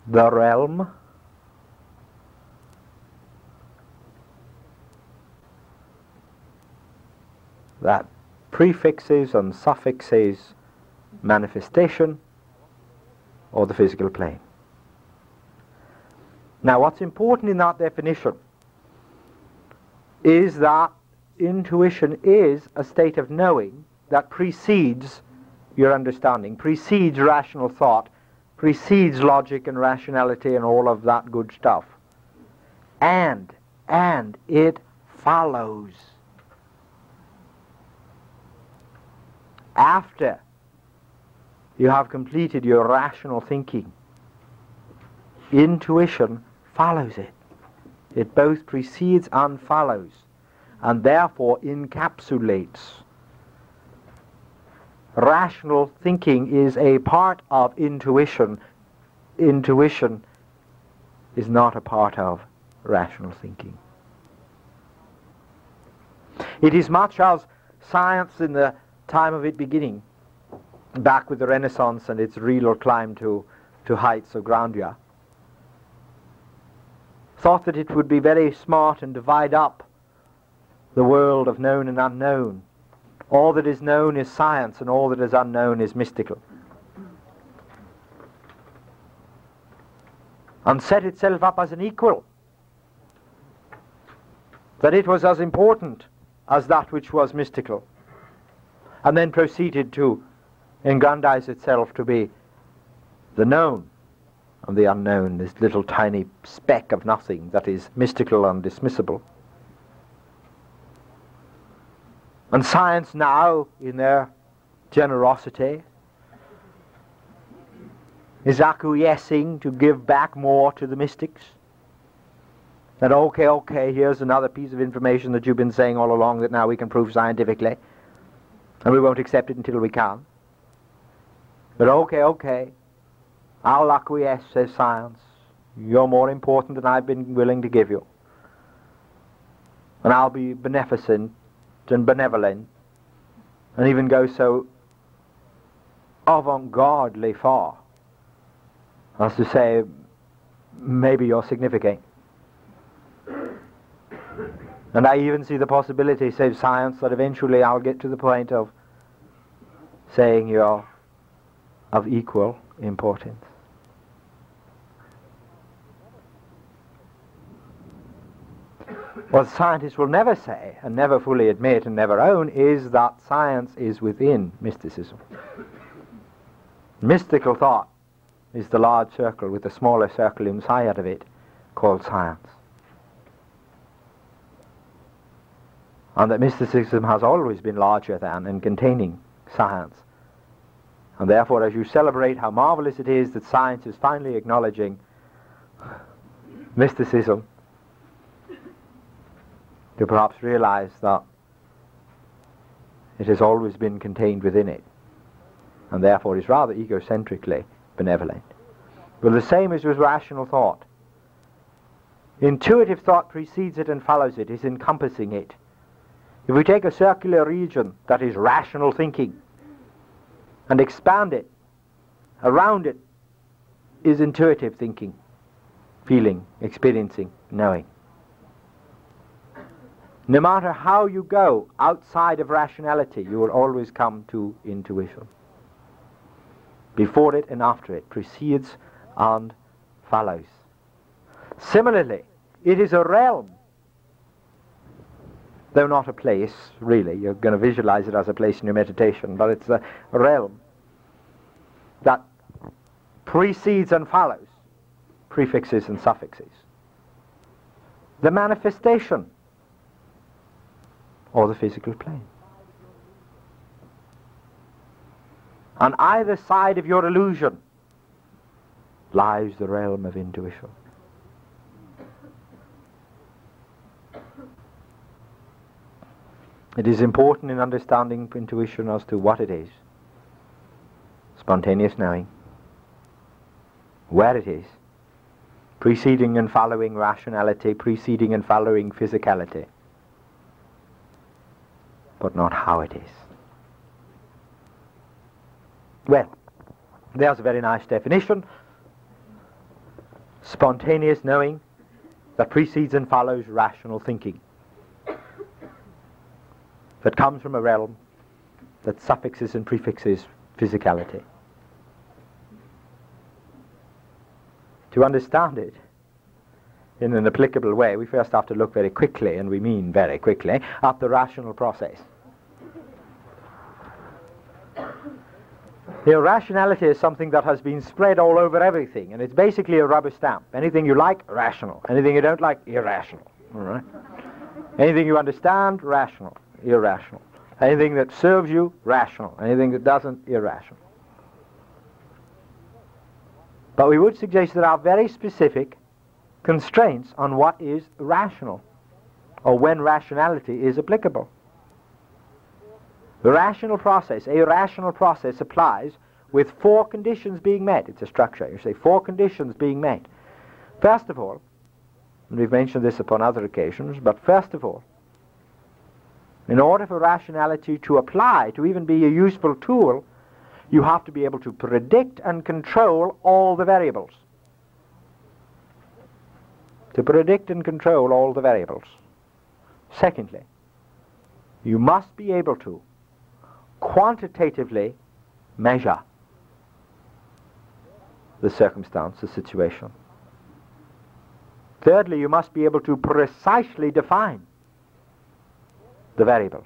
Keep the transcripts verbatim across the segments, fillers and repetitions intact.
the realm that prefixes and suffixes manifestation or the physical plane. Now, what's important in that definition is that intuition is a state of knowing that precedes your understanding, precedes rational thought, precedes logic and rationality and all of that good stuff. And, and it follows after you have completed your rational thinking. Intuition follows it. It both precedes and follows, and therefore encapsulates. Rational thinking is a part of intuition. Intuition is not a part of rational thinking. It is much as science in the time of its beginning, back with the Renaissance and its real climb to, to heights of grandeur, thought that it would be very smart and divide up the world of known and unknown. All that is known is science and all that is unknown is mystical. And set itself up as an equal. That it was as important as that which was mystical. And then proceeded to aggrandize itself to be the known and the unknown, this little tiny speck of nothing that is mystical and dismissible. And science now, in their generosity, is acquiescing to give back more to the mystics. That okay, okay, here's another piece of information that you've been saying all along that now we can prove scientifically, and we won't accept it until we can. But okay, okay, I'll acquiesce, says science. You're more important than I've been willing to give you. And I'll be beneficent and benevolent, and even go so avant-gardely far as to say, maybe you're significant. And I even see the possibility, says science, that eventually I'll get to the point of saying you're of equal importance. What scientists will never say, and never fully admit and never own, is that science is within mysticism. Mystical thought is the large circle with the smaller circle inside of it called science. And that mysticism has always been larger than and containing science. And therefore, as you celebrate how marvelous it is that science is finally acknowledging mysticism, you perhaps realize that it has always been contained within it, and therefore is rather egocentrically benevolent. Well, the same is with rational thought. Intuitive thought precedes it and follows it, is encompassing it. If we take a circular region that is rational thinking and expand it, around it is intuitive thinking, feeling, experiencing, knowing. No matter how you go outside of rationality, you will always come to intuition. Before it and after it, precedes and follows. Similarly, it is a realm, though not a place, really. You're going to visualize it as a place in your meditation, but it's a realm that precedes and follows prefixes and suffixes. The manifestation or the physical plane. On either side of your illusion lies the realm of intuition. It is important in understanding intuition as to what it is. Spontaneous knowing. Where it is. Preceding and following rationality, preceding and following physicality. But not how it is. Well, there's a very nice definition spontaneous knowing that precedes and follows rational thinking, that comes from a realm that suffixes and prefixes physicality. To understand it in an applicable way, we first have to look very quickly, and we mean very quickly, at the rational process. The irrationality is something that has been spread all over everything, and it's basically a rubber stamp. Anything you like, rational. Anything you don't like, irrational. All right? Anything you understand, rational. Irrational. Anything that serves you, rational. Anything that doesn't, irrational. But we would suggest there are very specific constraints on what is rational, or when rationality is applicable. The rational process, a rational process, applies with four conditions being met. It's a structure. You say four conditions being met. First of all, and we've mentioned this upon other occasions, but first of all, in order for rationality to apply, to even be a useful tool, you have to be able to predict and control all the variables. To predict and control all the variables. Secondly, you must be able to quantitatively measure the circumstance, the situation. Thirdly, you must be able to precisely define the variables.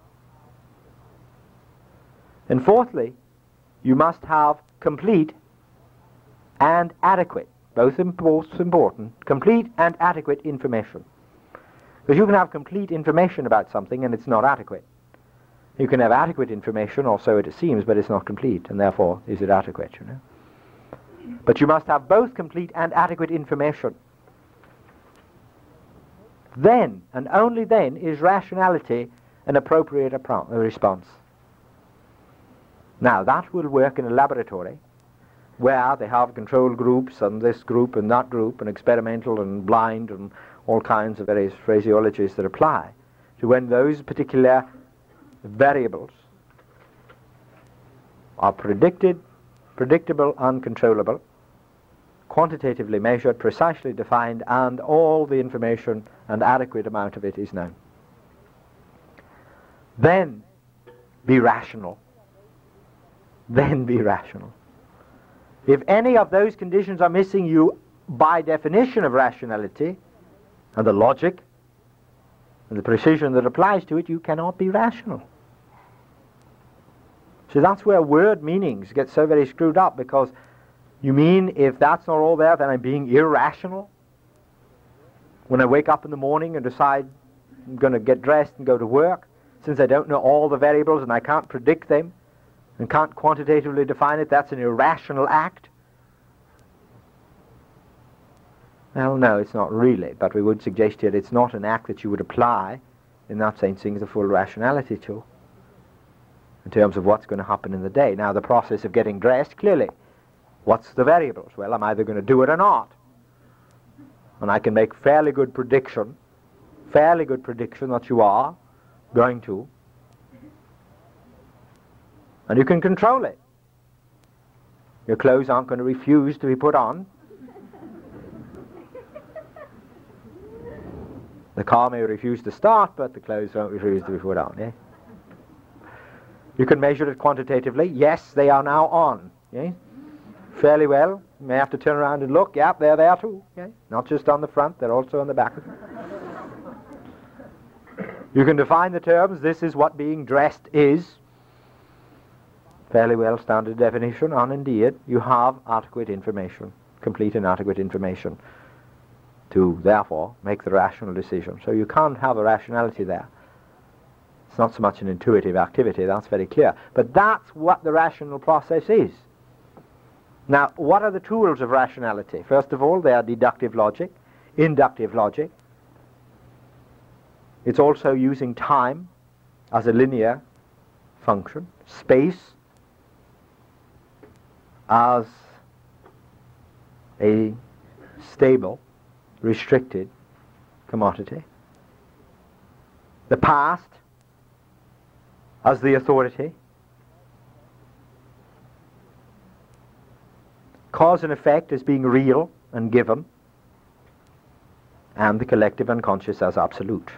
And fourthly, you must have complete and adequate, both important, complete and adequate information. Because you can have complete information about something and it's not adequate. You can have adequate information, or so it seems, but it's not complete, and therefore is it adequate, you know? But you must have both complete and adequate information. Then, and only then, is rationality an appropriate appro- response. Now, that will work in a laboratory where they have control groups and this group and that group and experimental and blind and all kinds of various phraseologies that apply to when those particular variables are predicted, predictable and controllable, quantitatively measured, precisely defined, and all the information and adequate amount of it is known. Then be rational. Then be rational. If any of those conditions are missing, you, by definition of rationality, and the logic, and the precision that applies to it, you cannot be rational. So that's where word meanings get so very screwed up, because you mean if that's not all there, then I'm being irrational? When I wake up in the morning and decide I'm going to get dressed and go to work, since I don't know all the variables and I can't predict them, and can't quantitatively define it, that's an irrational act? Well, no, it's not really, but we would suggest here it's not an act that you would apply, in that sense, the full rationality to, in terms of what's going to happen in the day. Now, the process of getting dressed, clearly, what's the variables? Well, I'm either going to do it or not. And I can make fairly good prediction, fairly good prediction that you are going to, and you can control it. Your clothes aren't going to refuse to be put on. The car may refuse to start, but the clothes won't refuse to be put on. Yeah? You can measure it quantitatively. Yes, they are now on. Yeah? Fairly well. You may have to turn around and look. Yeah, they're there too. Yeah? Not just on the front, they're also on the back. You can define the terms. This is what being dressed is. Fairly well standard definition, and indeed you have adequate information, complete and adequate information, to therefore make the rational decision. So you can't have a rationality there. It's not so much an intuitive activity, that's very clear. But that's what the rational process is. Now, what are the tools of rationality? First of all, they are deductive logic, inductive logic. It's also using time as a linear function, space as a stable, restricted commodity, the past as the authority, cause and effect as being real, and given, and the collective unconscious as absolute.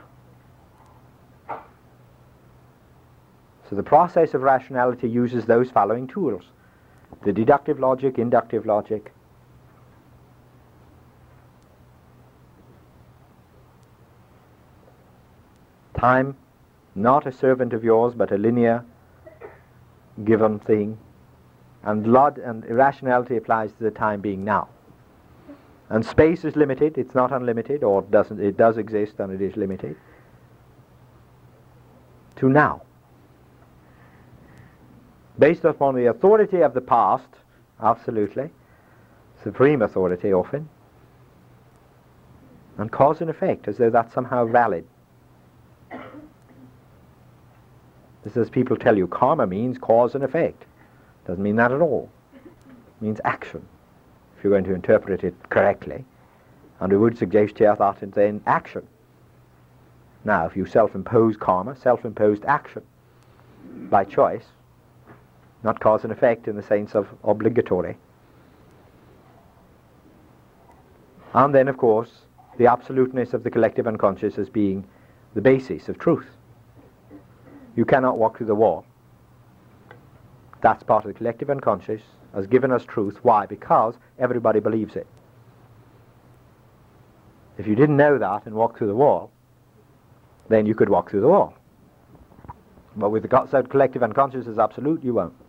So the process of rationality uses those following tools: the deductive logic, inductive logic, time, not a servant of yours, but a linear, given thing, and log and irrationality applies to the time being now. And space is limited; it's not unlimited, or it doesn't. It does exist, and it is limited to now, based upon the authority of the past, absolutely, supreme authority often, and cause and effect, as though that's somehow valid. This is, people tell you, karma means cause and effect. Doesn't mean that at all. It means action, if you're going to interpret it correctly. And we would suggest here that it's then action. Now, if you self-impose karma, self-imposed action, by choice, not cause and effect in the sense of obligatory. And then, of course, the absoluteness of the collective unconscious as being the basis of truth. You cannot walk through the wall. That's part of the collective unconscious, has given us truth. Why? Because everybody believes it. If you didn't know that and walk through the wall, then you could walk through the wall. But with the so collective unconscious as absolute, you won't.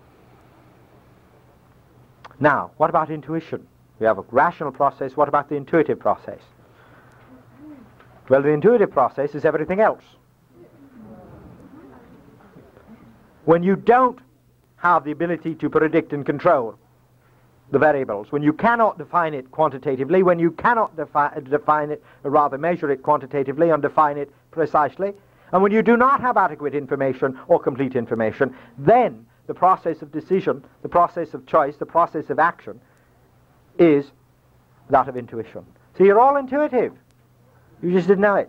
Now, what about intuition? We have a rational process. What about the intuitive process? Well, the intuitive process is everything else. When you don't have the ability to predict and control the variables, when you cannot define it quantitatively, when you cannot defi- define it, or rather measure it quantitatively and define it precisely, and when you do not have adequate information or complete information, then the process of decision, the process of choice, the process of action is that of intuition. So you're all intuitive. You just didn't know it.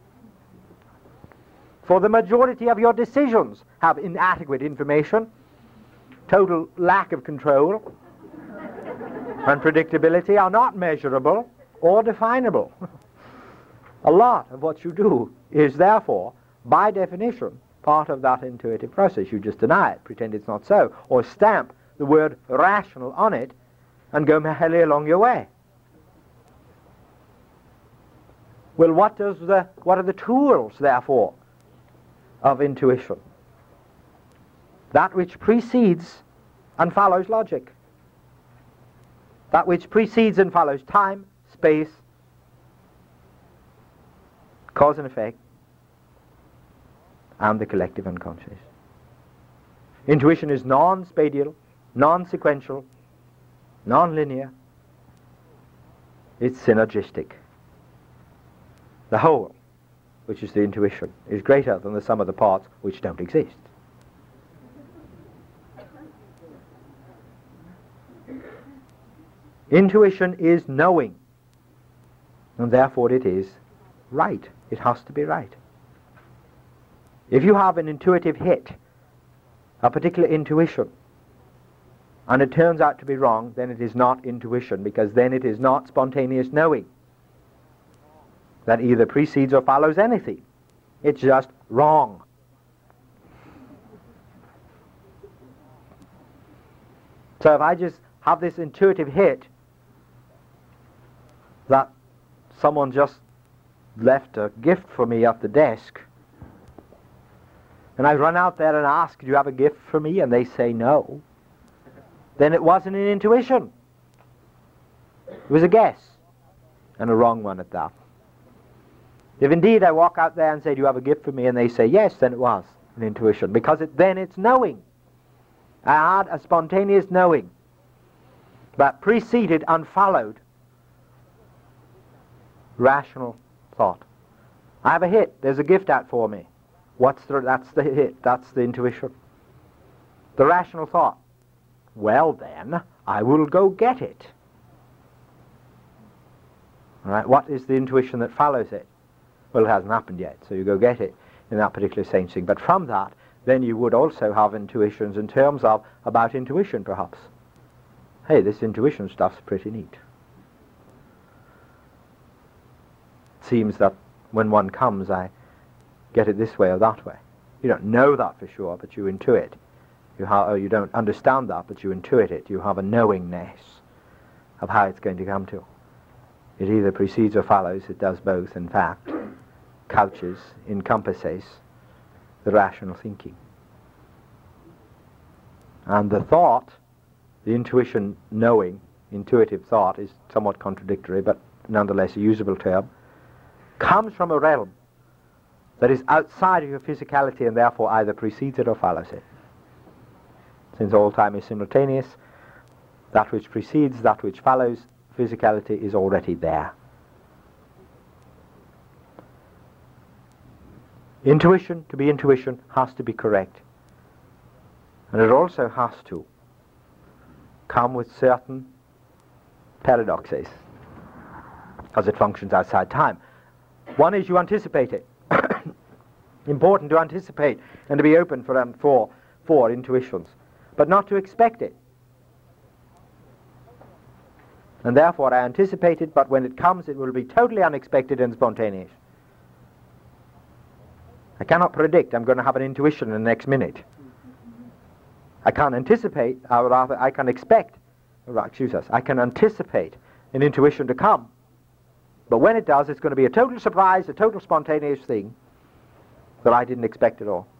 For the majority of your decisions have inadequate information, total lack of control, and predictability are not measurable or definable. A lot of what you do is therefore, by definition, part of that intuitive process. You just deny it, pretend it's not so, or stamp the word rational on it and go merrily along your way. Well, what does the what are the tools, therefore, of intuition? That which precedes and follows logic. That which precedes and follows time, space, cause and effect, and the collective unconscious. Intuition is non-spatial, non-sequential, non-linear. It's synergistic. The whole, which is the intuition, is greater than the sum of the parts which don't exist. Intuition is knowing, and therefore it is right. It has to be right. If you have an intuitive hit, a particular intuition, and it turns out to be wrong, then it is not intuition, because then it is not spontaneous knowing that either precedes or follows anything. It's just wrong. So if I just have this intuitive hit that someone just left a gift for me at the desk, and I run out there and ask, do you have a gift for me? And they say no, then it wasn't an intuition. It was a guess, and a wrong one at that. If indeed I walk out there and say, do you have a gift for me? And they say yes, then it was an intuition, because it, then it's knowing. I had a spontaneous knowing that preceded and followed rational thought. I have a hit. There's a gift out for me. What's the, that's the hit. That's the intuition. The rational thought. Well then, I will go get it. All right. What is the intuition that follows it? Well, it hasn't happened yet, so you go get it in that particular sensing. But from that, then you would also have intuitions in terms of about intuition, perhaps. Hey, this intuition stuff's pretty neat. seems that when one comes, I get it this way or that way. You don't know that for sure, but you intuit. You, ha- or you don't understand that, but you intuit it. You have a knowingness of how it's going to come to. It either precedes or follows. It does both, in fact. Couches, encompasses the rational thinking. And the thought, the intuition knowing, intuitive thought is somewhat contradictory, but nonetheless a usable term, comes from a realm that is outside of your physicality and therefore either precedes it or follows it. Since all time is simultaneous, that which precedes, that which follows physicality is already there. Intuition, to be intuition, has to be correct. And it also has to come with certain paradoxes, as it functions outside time. One is you anticipate it. Important to anticipate and to be open for, um, for, for intuitions, but not to expect it. And therefore I anticipate it, but when it comes it will be totally unexpected and spontaneous. I cannot predict I'm going to have an intuition in the next minute. I can't anticipate, or rather I can expect, or excuse us, I can anticipate an intuition to come. But when it does, it's going to be a total surprise, a total spontaneous thing that I didn't expect at all.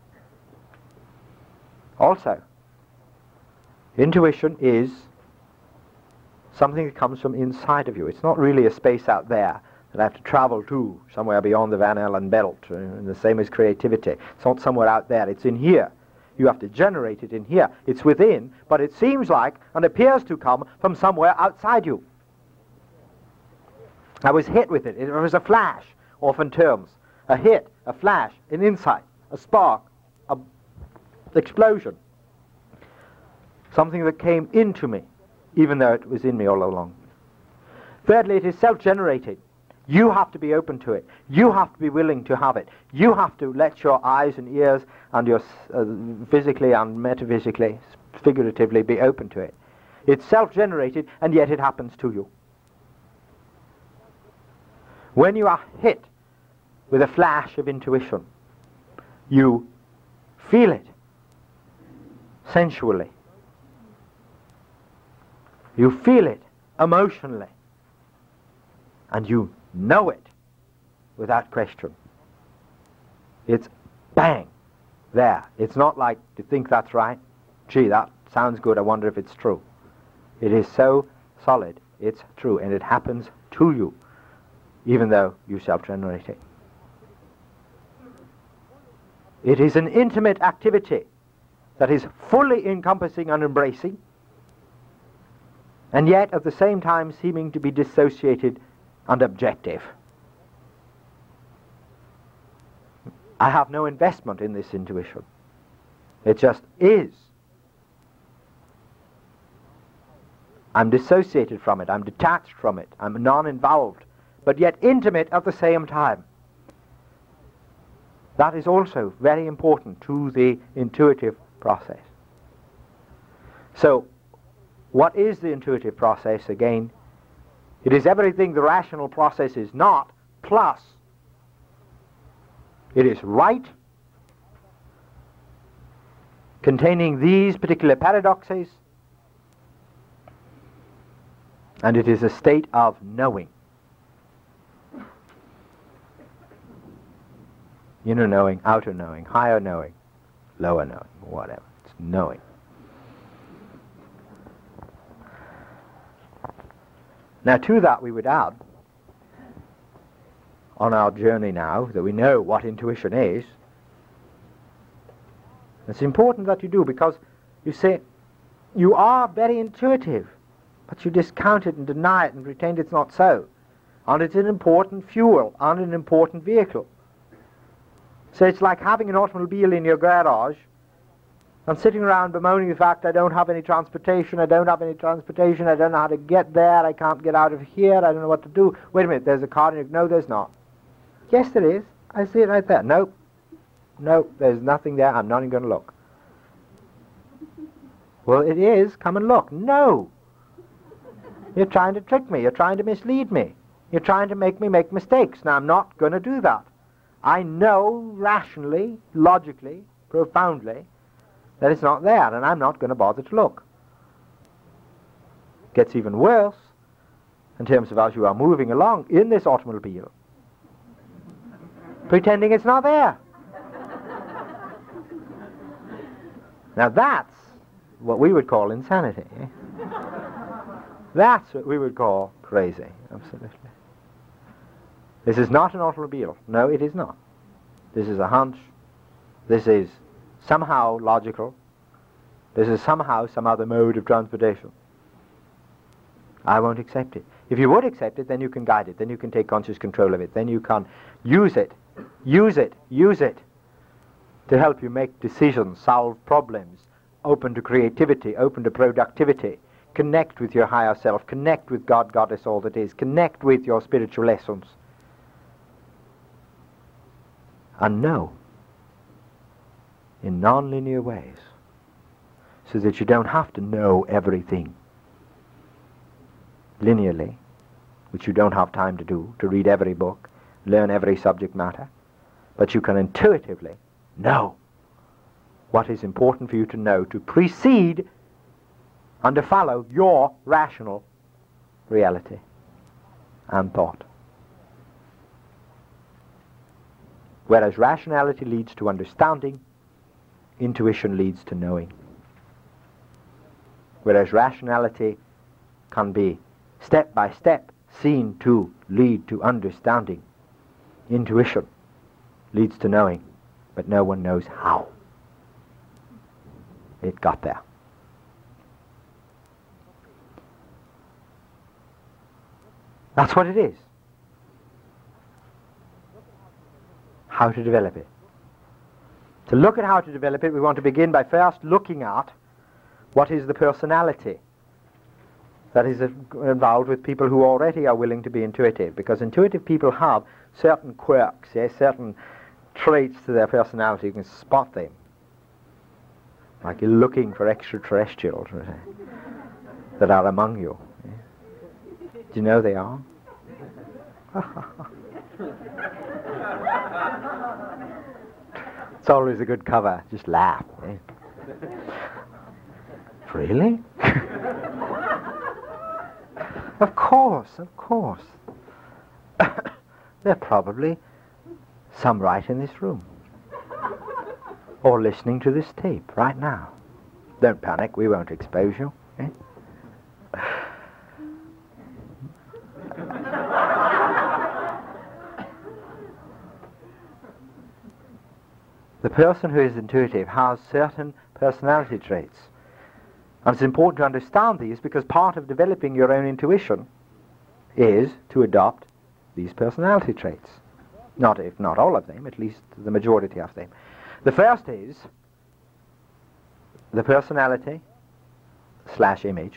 Also, intuition is something that comes from inside of you. It's not really a space out there that I have to travel to, somewhere beyond the Van Allen belt, uh, and the same as creativity. It's not somewhere out there, it's in here. You have to generate it in here. It's within, but it seems like and appears to come from somewhere outside you. I was hit with it. It was a flash, often terms. A hit, a flash, an insight, a spark, an explosion. Something that came into me, even though it was in me all along. Thirdly, it is self-generated. You have to be open to it. You have to be willing to have it. You have to let your eyes and ears and your uh, physically and metaphysically, figuratively, be open to it. It's self-generated, and yet it happens to you. When you are hit with a flash of intuition, you feel it sensually. You feel it emotionally. And you know it without question. It's bang, there. It's not like to think that's right. Gee, that sounds good, I wonder if it's true. It is so solid, it's true, and it happens to you, even though you self-generate it. It is an intimate activity that is fully encompassing and embracing, and yet at the same time seeming to be dissociated and objective. I have no investment in this intuition. It just is. I'm dissociated from it, I'm detached from it, I'm non-involved, but yet intimate at the same time. That is also very important to the intuitive process. So, what is the intuitive process again? It is everything the rational process is not, plus it is right, containing these particular paradoxes, and it is a state of knowing. Inner knowing, outer knowing, higher knowing, lower knowing, whatever. It's knowing. Now to that we would add, on our journey now, that we know what intuition is, it's important that you do, because you say, you are very intuitive, but you discount it and deny it and pretend it's not so. And it's an important fuel and an important vehicle. So it's like having an automobile in your garage and sitting around bemoaning the fact, I don't have any transportation, I don't have any transportation, I don't know how to get there, I can't get out of here, I don't know what to do. Wait a minute, there's a car in your... No, there's not. Yes, there is. I see it right there. Nope. Nope, there's nothing there, I'm not even going to look. Well, it is. Come and look. No. You're trying to trick me. You're trying to mislead me. You're trying to make me make mistakes. Now, I'm not going to do that. I know rationally, logically, profoundly, that it's not there, and I'm not going to bother to look. It gets even worse in terms of as you are moving along in this automobile, pretending it's not there. Now that's what we would call insanity. Eh? That's what we would call crazy, absolutely. This is not an automobile. No, it is not. This is a hunch. This is somehow logical. This is somehow some other mode of transportation. I won't accept it. If you would accept it, then you can guide it. Then you can take conscious control of it. Then you can use it, use it, use it to help you make decisions, solve problems, open to creativity, open to productivity, connect with your higher self, connect with God, Goddess, all that is, connect with your spiritual lessons. And know in non-linear ways, so that you don't have to know everything linearly, which you don't have time to do, to read every book, learn every subject matter, but you can intuitively know what is important for you to know to precede and to follow your rational reality and thought. Whereas rationality leads to understanding, intuition leads to knowing. Whereas rationality can be step by step seen to lead to understanding, intuition leads to knowing, but no one knows how it got there. That's what it is. How to develop it. To look at how to develop it, we want to begin by first looking at what is the personality that is involved with people who already are willing to be intuitive, because intuitive people have certain quirks, yes, certain traits to their personality. You can spot them, like you're looking for extraterrestrials that are among you. Do you know they are? It's always a good cover. Just laugh. Eh? Really? Of course, of course. There are probably some right in this room, or listening to this tape right now. Don't panic, we won't expose you. Eh? The person who is intuitive has certain personality traits. And it's important to understand these, because part of developing your own intuition is to adopt these personality traits. Not if not all of them, at least the majority of them. The first is the personality slash image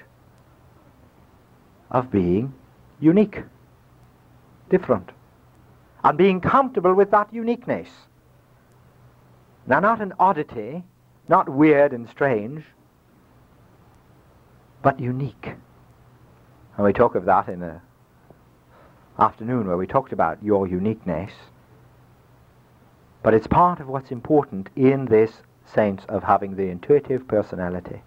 of being unique, different, and being comfortable with that uniqueness. Now, not an oddity, not weird and strange, but unique. And we talk of that in the afternoon where we talked about your uniqueness. But it's part of what's important in this sense of having the intuitive personality.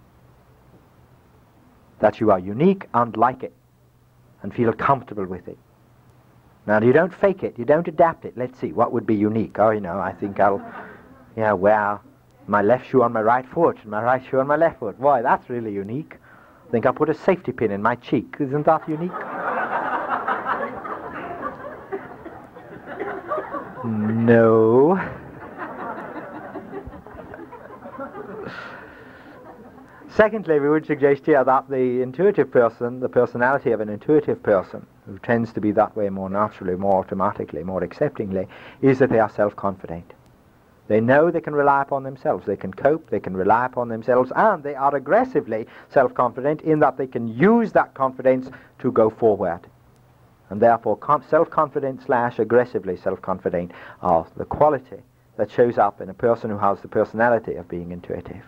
That you are unique and like it, and feel comfortable with it. Now, you don't fake it, you don't adapt it. Let's see, what would be unique? Oh, you know, I think I'll... Yeah, wear my left shoe on my right foot and my right shoe on my left foot. Boy, that's really unique. I think I'll put a safety pin in my cheek. Isn't that unique? No. Secondly, we would suggest here that the intuitive person, the personality of an intuitive person, who tends to be that way more naturally, more automatically, more acceptingly, is that they are self-confident. They know they can rely upon themselves. They can cope, they can rely upon themselves, and they are aggressively self-confident in that they can use that confidence to go forward. And therefore, self-confident slash aggressively self-confident are the quality that shows up in a person who has the personality of being intuitive.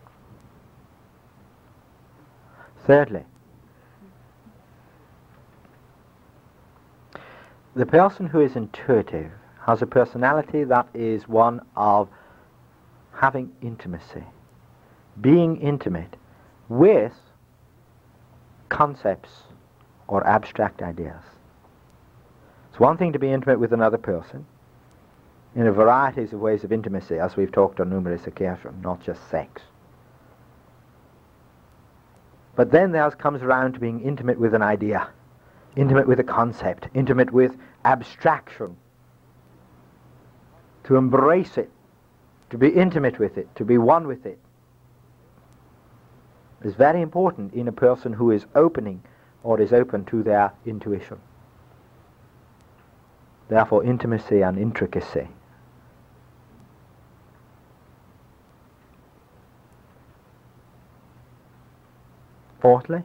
Thirdly, The person who is intuitive has a personality that is one of having intimacy, being intimate with concepts or abstract ideas. It's one thing to be intimate with another person in a variety of ways of intimacy, as we've talked on numerous occasions, not just sex. But then there comes around to being intimate with an idea, intimate with a concept, intimate with abstraction, to embrace it, to be intimate with it, to be one with it, is very important in a person who is opening or is open to their intuition. Therefore, intimacy and intricacy. Fourthly,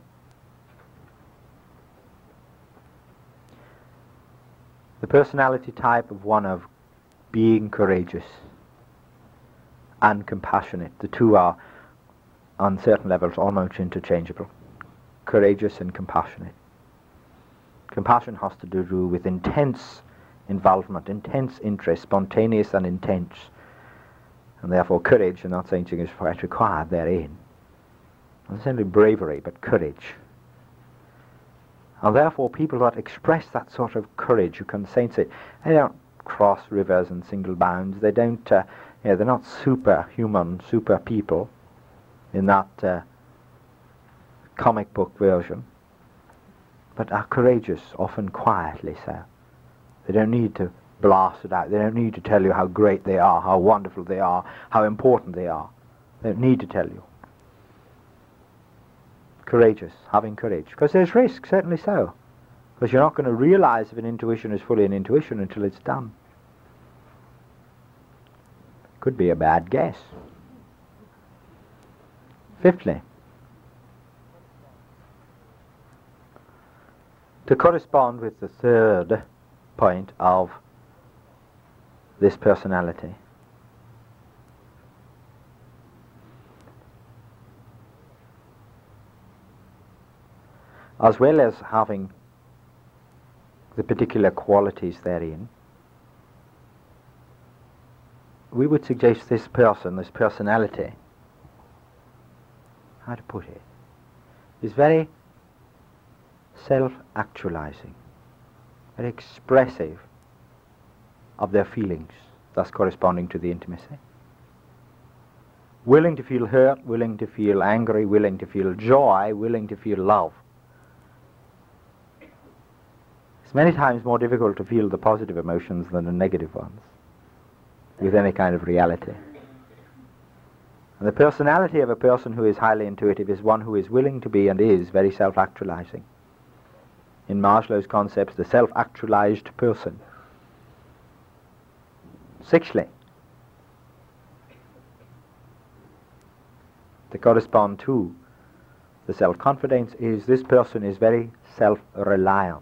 the personality type of one of being courageous and compassionate. The two are, on certain levels, almost interchangeable. Courageous and compassionate. Compassion has to do with intense involvement, intense interest, spontaneous and intense. And therefore courage, I'm not saying is required therein. Not necessarily bravery, but courage. And therefore people that express that sort of courage, you can sense it. They don't cross rivers in single bounds. They don't, uh, you know, they're not superhuman, super people in that uh, comic book version, but are courageous, often quietly so. They don't need to blast it out. They don't need to tell you how great they are, how wonderful they are, how important they are. They don't need to tell you. Courageous, having courage. Because there's risk, certainly so. Because you're not going to realize if an intuition is fully an intuition until it's done. Could be a bad guess. Fifthly, to correspond with the third point of this personality, as well as having the particular qualities therein, we would suggest this person, this personality, how to put it, is very self-actualizing, very expressive of their feelings, thus corresponding to the intimacy. Willing to feel hurt, willing to feel angry, willing to feel joy, willing to feel love. It's many times more difficult to feel the positive emotions than the negative ones with any kind of reality. And the personality of a person who is highly intuitive is one who is willing to be and is very self-actualizing. In Maslow's concepts, the self-actualized person. Sixthly, to correspond to the self-confidence is this person is very self-reliant.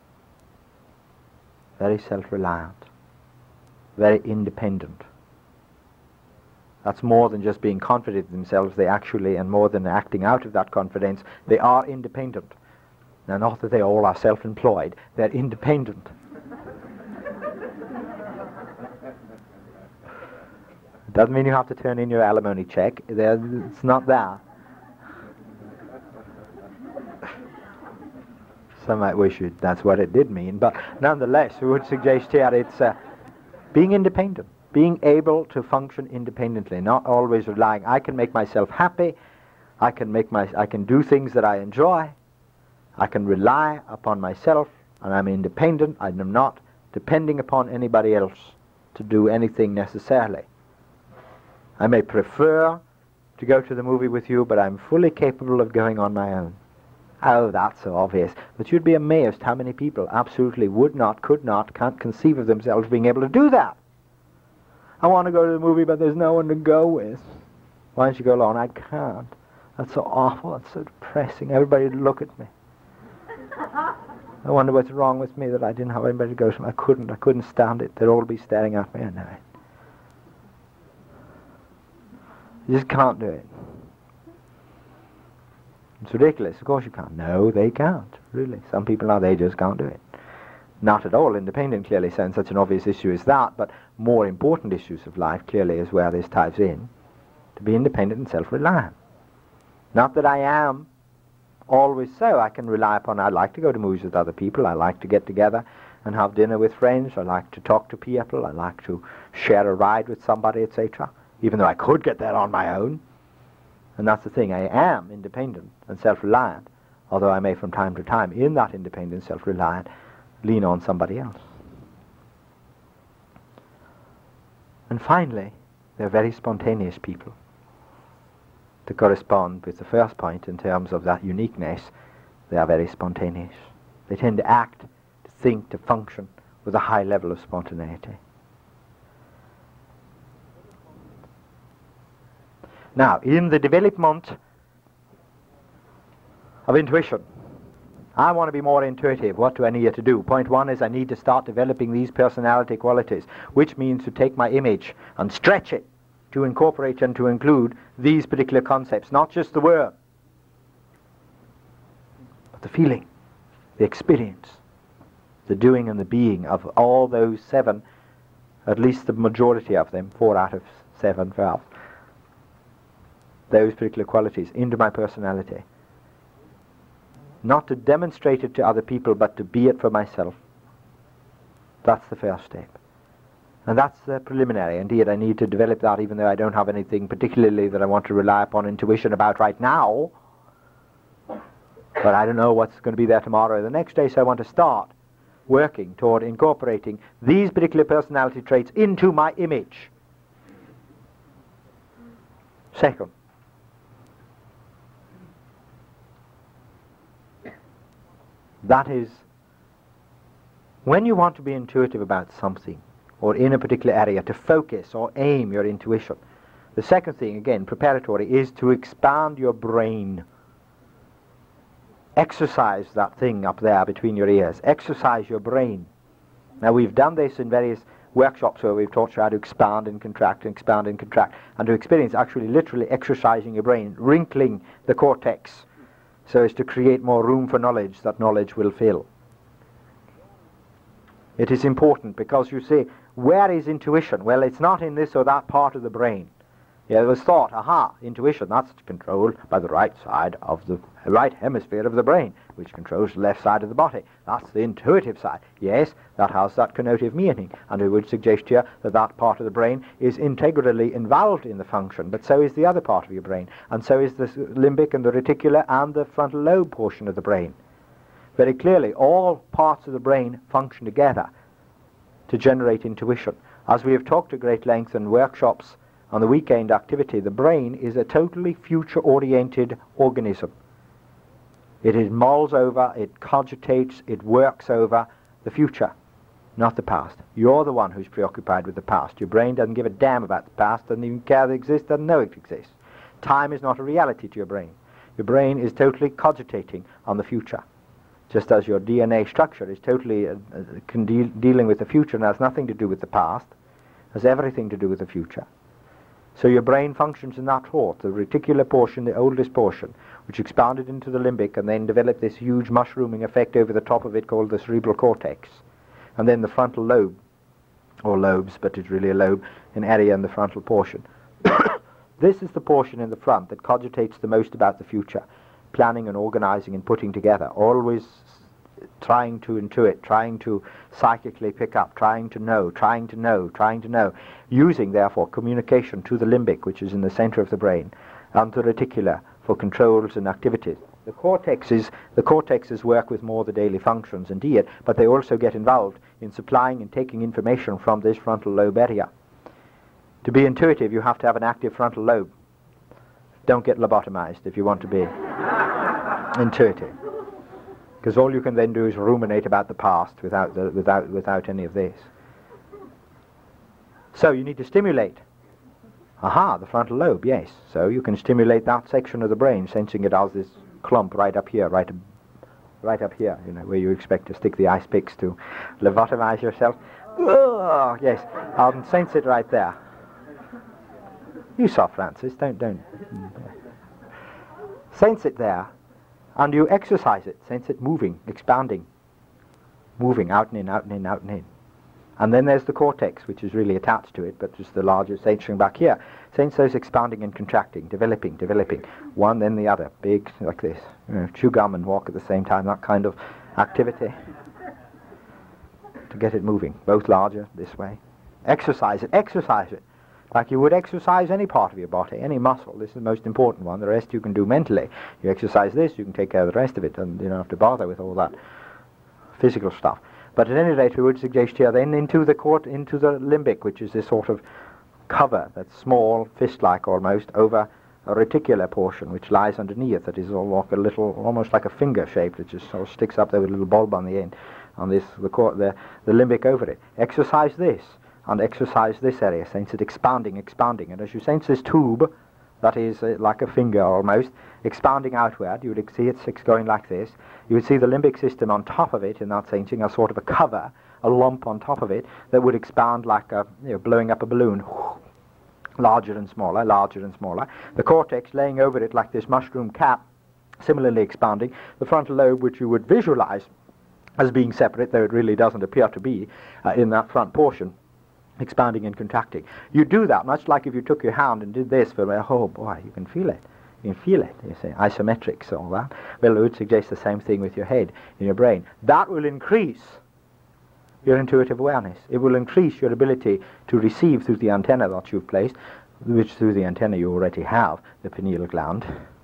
Very self-reliant. Very independent. That's more than just being confident in themselves. They actually, and more than acting out of that confidence, they are independent. Now, not that they all are self-employed, they're independent. It doesn't mean you have to turn in your alimony check. There, it's not that. Some might wish it, that's what it did mean, but nonetheless, we would suggest here it's uh, being independent, being able to function independently, not always relying. I can make myself happy. I can make my, I can do things that I enjoy. I can rely upon myself, and I'm independent. I'm not depending upon anybody else to do anything necessarily. I may prefer to go to the movie with you, but I'm fully capable of going on my own. Oh, that's so obvious. But you'd be amazed how many people absolutely would not, could not, can't conceive of themselves being able to do that. I want to go to the movie, but there's no one to go with. Why don't you go alone? I can't. That's so awful. That's so depressing. Everybody would look at me. I wonder what's wrong with me that I didn't have anybody to go to. I couldn't. I couldn't stand it. They'd all be staring at me. I know it. You just can't do it. It's ridiculous. Of course you can't. No, they can't. Really. Some people are. They just can't do it. Not at all independent, clearly, so in such an obvious issue as that, but more important issues of life, clearly, is where this ties in. To be independent and self-reliant. Not that I am always so. I can rely upon, I like to go to movies with other people, I like to get together and have dinner with friends, I like to talk to people, I like to share a ride with somebody, et cetera, even though I could get there on my own. And that's the thing, I am independent and self-reliant, although I may from time to time, in that independent self-reliant, lean on somebody else. And finally, they're very spontaneous people. To correspond with the first point in terms of that uniqueness, they are very spontaneous. They tend to act, to think, to function with a high level of spontaneity. Now, in the development of intuition, I want to be more intuitive. What do I need to do? Point one is I need to start developing these personality qualities, which means to take my image and stretch it to incorporate and to include these particular concepts, not just the word, but the feeling, the experience, the doing and the being of all those seven, at least the majority of them, four out of seven valves, those particular qualities into my personality. Not to demonstrate it to other people, but to be it for myself. That's the first step. And that's the preliminary. Indeed, I need to develop that even though I don't have anything particularly that I want to rely upon intuition about right now. But I don't know what's going to be there tomorrow or the next day, so I want to start working toward incorporating these particular personality traits into my image. Second, that is, when you want to be intuitive about something, or in a particular area, to focus or aim your intuition, the second thing, again, preparatory, is to expand your brain. Exercise that thing up there between your ears. Exercise your brain. Now, we've done this in various workshops where we've taught you how to expand and contract and expand and contract, and to experience actually literally exercising your brain, wrinkling the cortex, so as to create more room for knowledge that knowledge will fill. It is important because you say, where is intuition? Well, it's not in this or that part of the brain. Yeah, it was thought, aha, intuition, that's controlled by the right side of the right hemisphere of the brain, which controls the left side of the body. That's the intuitive side. Yes, that has that connotative meaning, and we would suggest here that that part of the brain is integrally involved in the function, but so is the other part of your brain, and so is the limbic and the reticular and the frontal lobe portion of the brain. Very clearly, all parts of the brain function together to generate intuition. As we have talked at great length in workshops on the weekend activity, the brain is a totally future-oriented organism. It is mulls over, it cogitates, it works over the future, not the past. You're the one who's preoccupied with the past. Your brain doesn't give a damn about the past, doesn't even care that it exists, doesn't know it exists. Time is not a reality to your brain. Your brain is totally cogitating on the future, just as your D N A structure is totally uh, uh, can deal, dealing with the future and has nothing to do with the past, has everything to do with the future. So your brain functions in that sort, the reticular portion, the oldest portion, which expanded into the limbic and then developed this huge mushrooming effect over the top of it called the cerebral cortex. And then the frontal lobe, or lobes, but it's really a lobe, an area in the frontal portion. This is the portion in the front that cogitates the most about the future, planning and organizing and putting together, always trying to intuit, trying to psychically pick up, trying to know, trying to know, trying to know, using, therefore, communication to the limbic, which is in the center of the brain, and the reticular for controls and activities. The cortexes, the cortexes work with more the daily functions, indeed, but they also get involved in supplying and taking information from this frontal lobe area. To be intuitive, you have to have an active frontal lobe. Don't get lobotomized if you want to be intuitive, because all you can then do is ruminate about the past without, the, without, without any of this. So you need to stimulate. Aha, the frontal lobe, yes. So you can stimulate that section of the brain, sensing it as this clump right up here, right, right up here, you know, where you expect to stick the ice picks to lobotomize yourself. Oh, yes, I'll sense it right there. You saw Francis, don't, don't. Sense it there, and you exercise it, sense it moving, expanding. moving out and in, out and in, out and in. And then there's the cortex, which is really attached to it, but just the larger sensing back here. Sensors expanding and contracting, developing, developing, one then the other, big, like this. You know, chew gum and walk at the same time, that kind of activity. To get it moving, both larger, this way. Exercise it, exercise it. Like you would exercise any part of your body, any muscle. This is the most important one. The rest you can do mentally. You exercise this, you can take care of the rest of it, and you don't have to bother with all that physical stuff. But at any rate, we would suggest here then into the cort into the limbic, which is this sort of cover that's small, fist-like almost, over a reticular portion which lies underneath. That is all like a little, almost like a finger shape that just sort of sticks up there with a little bulb on the end. On this, the cort, the the limbic over it. Exercise this and exercise this area. Sense it expanding, expanding, and as you sense this tube, that is uh, like a finger almost, expanding outward, you would see it's going like this. You would see the limbic system on top of it in that sensing, a sort of a cover, a lump on top of it that would expand like a, you know, blowing up a balloon, larger and smaller, larger and smaller. The cortex laying over it like this mushroom cap, similarly expanding. The frontal lobe, which you would visualize as being separate, though it really doesn't appear to be, uh, in that front portion, expanding and contracting. You do that much like if you took your hand and did this for, oh boy, you can feel it. You can feel it, you see, isometrics, all that. Well, it would suggest the same thing with your head, in your brain. That will increase your intuitive awareness. It will increase your ability to receive through the antenna that you've placed, which through the antenna you already have, the pineal gland,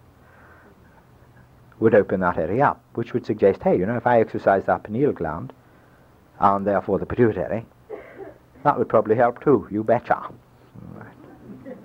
would open that area up, which would suggest, hey, you know, if I exercise that pineal gland, and therefore the pituitary, that would probably help too, you betcha. Right.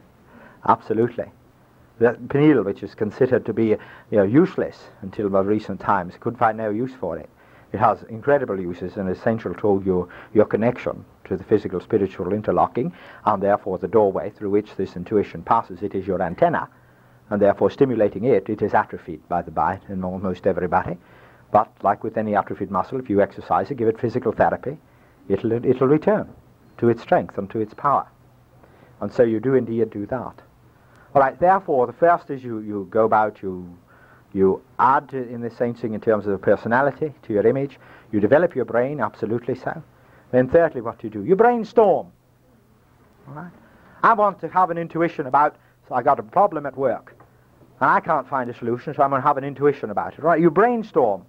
Absolutely. The pineal, which is considered to be, you know, useless until about recent times, could find no use for it. It has incredible uses and is essential to your, your connection to the physical, spiritual interlocking, and therefore the doorway through which this intuition passes. It is your antenna, and therefore stimulating it, it is atrophied, by the by, in almost everybody. But like with any atrophied muscle, if you exercise it, give it physical therapy, it'll, it'll return to its strength and to its power. And so you do indeed do that. All right, therefore, the first is you, you go about, you, you add to, in this sensing in terms of the personality to your image. You develop your brain, absolutely so. Then thirdly, what do you do? You brainstorm. All right? I want to have an intuition about, so I got a problem at work, and I can't find a solution, so I'm going to have an intuition about it. Right? You brainstorm.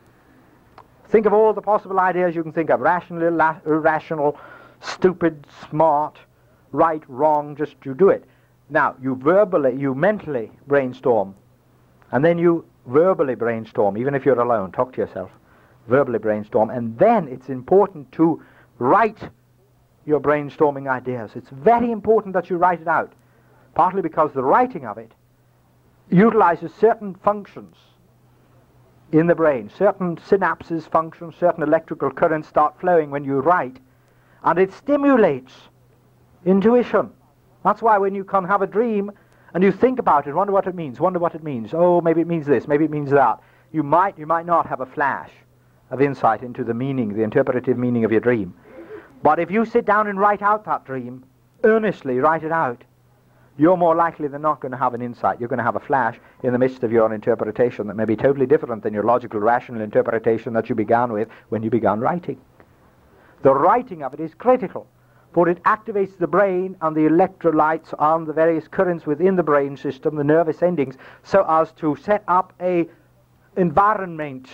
Think of all the possible ideas you can think of, rational, irrational, stupid, smart, right, wrong, just you do it. Now, you verbally, you mentally brainstorm, and then you verbally brainstorm, even if you're alone, talk to yourself, verbally brainstorm, and then it's important to write your brainstorming ideas. It's very important that you write it out, partly because the writing of it utilizes certain functions in the brain. Certain synapses function, certain electrical currents start flowing when you write, and it stimulates intuition. That's why when you can have a dream and you think about it, wonder what it means, wonder what it means, oh, maybe it means this, maybe it means that, you might, you might not have a flash of insight into the meaning, the interpretive meaning of your dream. But if you sit down and write out that dream, earnestly write it out, you're more likely than not going to have an insight. You're going to have a flash in the midst of your interpretation that may be totally different than your logical, rational interpretation that you began with when you began writing. The writing of it is critical, for it activates the brain and the electrolytes and the various currents within the brain system, the nervous endings, so as to set up a environment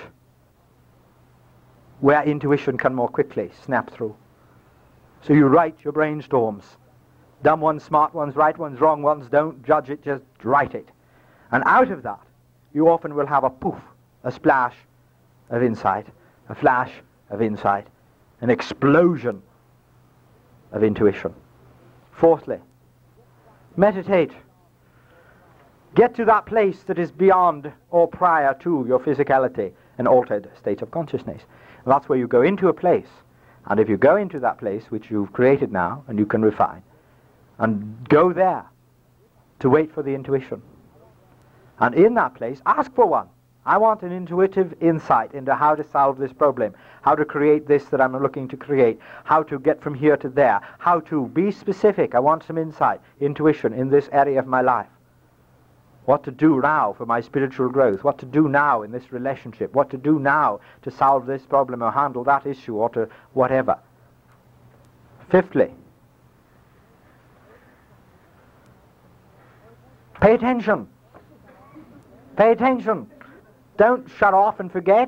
where intuition can more quickly snap through. So you write your brainstorms. Dumb ones, smart ones, right ones, wrong ones, don't judge it, just write it. And out of that, you often will have a poof, a splash of insight, a flash of insight, an explosion of intuition. Fourthly, meditate. Get to that place that is beyond or prior to your physicality, an altered state of consciousness. And that's where you go into a place, and if you go into that place, which you've created now, and you can refine, and go there to wait for the intuition. And in that place, ask for one. I want an intuitive insight into how to solve this problem, how to create this that I'm looking to create, how to get from here to there, how to be specific. I want some insight, intuition in this area of my life. What to do now for my spiritual growth, what to do now in this relationship, what to do now to solve this problem or handle that issue or to whatever. Fifthly, pay attention. Pay attention. Don't shut off and forget.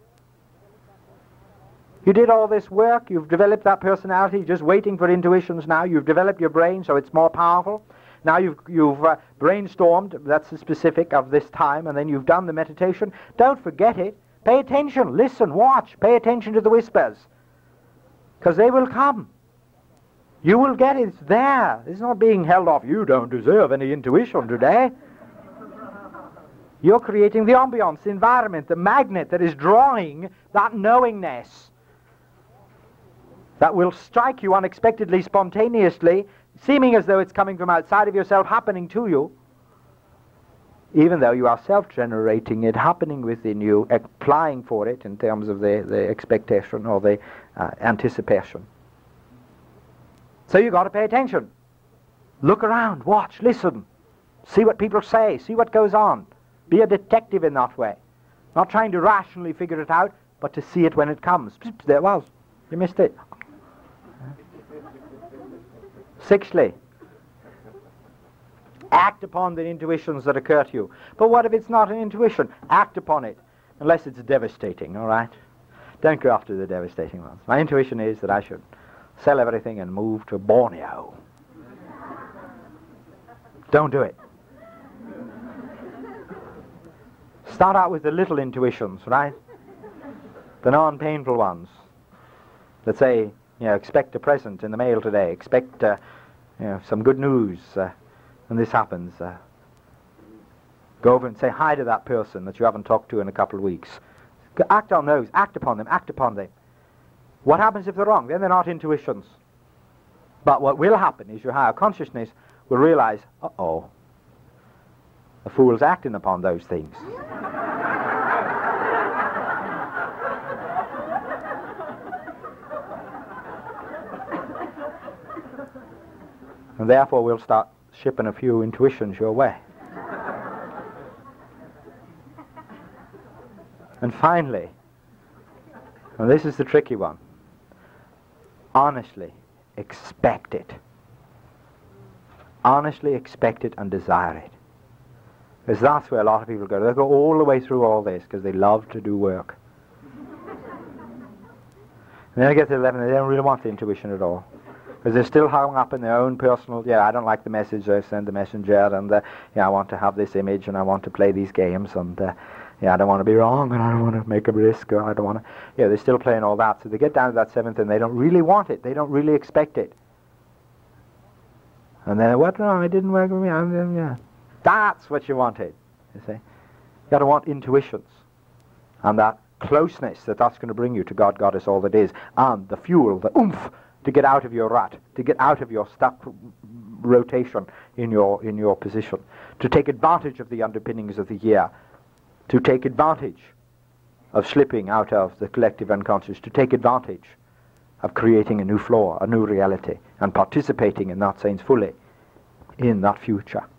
You did all this work, you've developed that personality, just waiting for intuitions now. You've developed your brain so it's more powerful. Now you've, you've uh, brainstormed, that's the specific of this time, and then you've done the meditation. Don't forget it. Pay attention, listen, watch, pay attention to the whispers. Because they will come. You will get it, it's there. It's not being held off. You don't deserve any intuition today. You're creating the ambience, the environment, the magnet that is drawing that knowingness that will strike you unexpectedly, spontaneously, seeming as though it's coming from outside of yourself, happening to you, even though you are self-generating it, happening within you, applying for it in terms of the, the expectation or the uh, anticipation. So you've got to pay attention. Look around, watch, listen, see what people say, see what goes on. Be a detective in that way. Not trying to rationally figure it out, but to see it when it comes. There it was. You missed it. Sixthly, act upon the intuitions that occur to you. But what if it's not an intuition? Act upon it, unless it's devastating, all right? Don't go after the devastating ones. My intuition is that I should sell everything and move to Borneo. Don't do it. Start out with the little intuitions, right? The non-painful ones. Let's say, you know, expect a present in the mail today. Expect, uh, you know, some good news uh, when this happens. Uh, go over and say hi to that person that you haven't talked to in a couple of weeks. Act on those. Act upon them. Act upon them. What happens if they're wrong? Then they're not intuitions. But what will happen is your higher consciousness will realize, uh-oh, the fool's acting upon those things. And therefore we'll start shipping a few intuitions your way. And finally, and this is the tricky one, honestly expect it. Honestly expect it and desire it. Because that's where a lot of people go. They go all the way through all this because they love to do work. And then they get to eleven and they don't really want the intuition at all. Because they're still hung up in their own personal, yeah, I don't like the message I send the messenger, and uh, yeah, I want to have this image, and I want to play these games, and uh, yeah, I don't want to be wrong, and I don't want to make a risk, or I don't want to, yeah, they're still playing all that. So they get down to that seventh, and they don't really want it. They don't really expect it. And then, what? No, it didn't work with me. I'm, yeah. That's what you wanted, you see. You got to want intuitions, and that closeness that that's going to bring you to God, Goddess, all that is, and the fuel, the oomph, to get out of your rut, to get out of your stuck rotation in your in your position, to take advantage of the underpinnings of the year, to take advantage of slipping out of the collective unconscious, to take advantage of creating a new floor, a new reality, and participating in that sense fully in that future.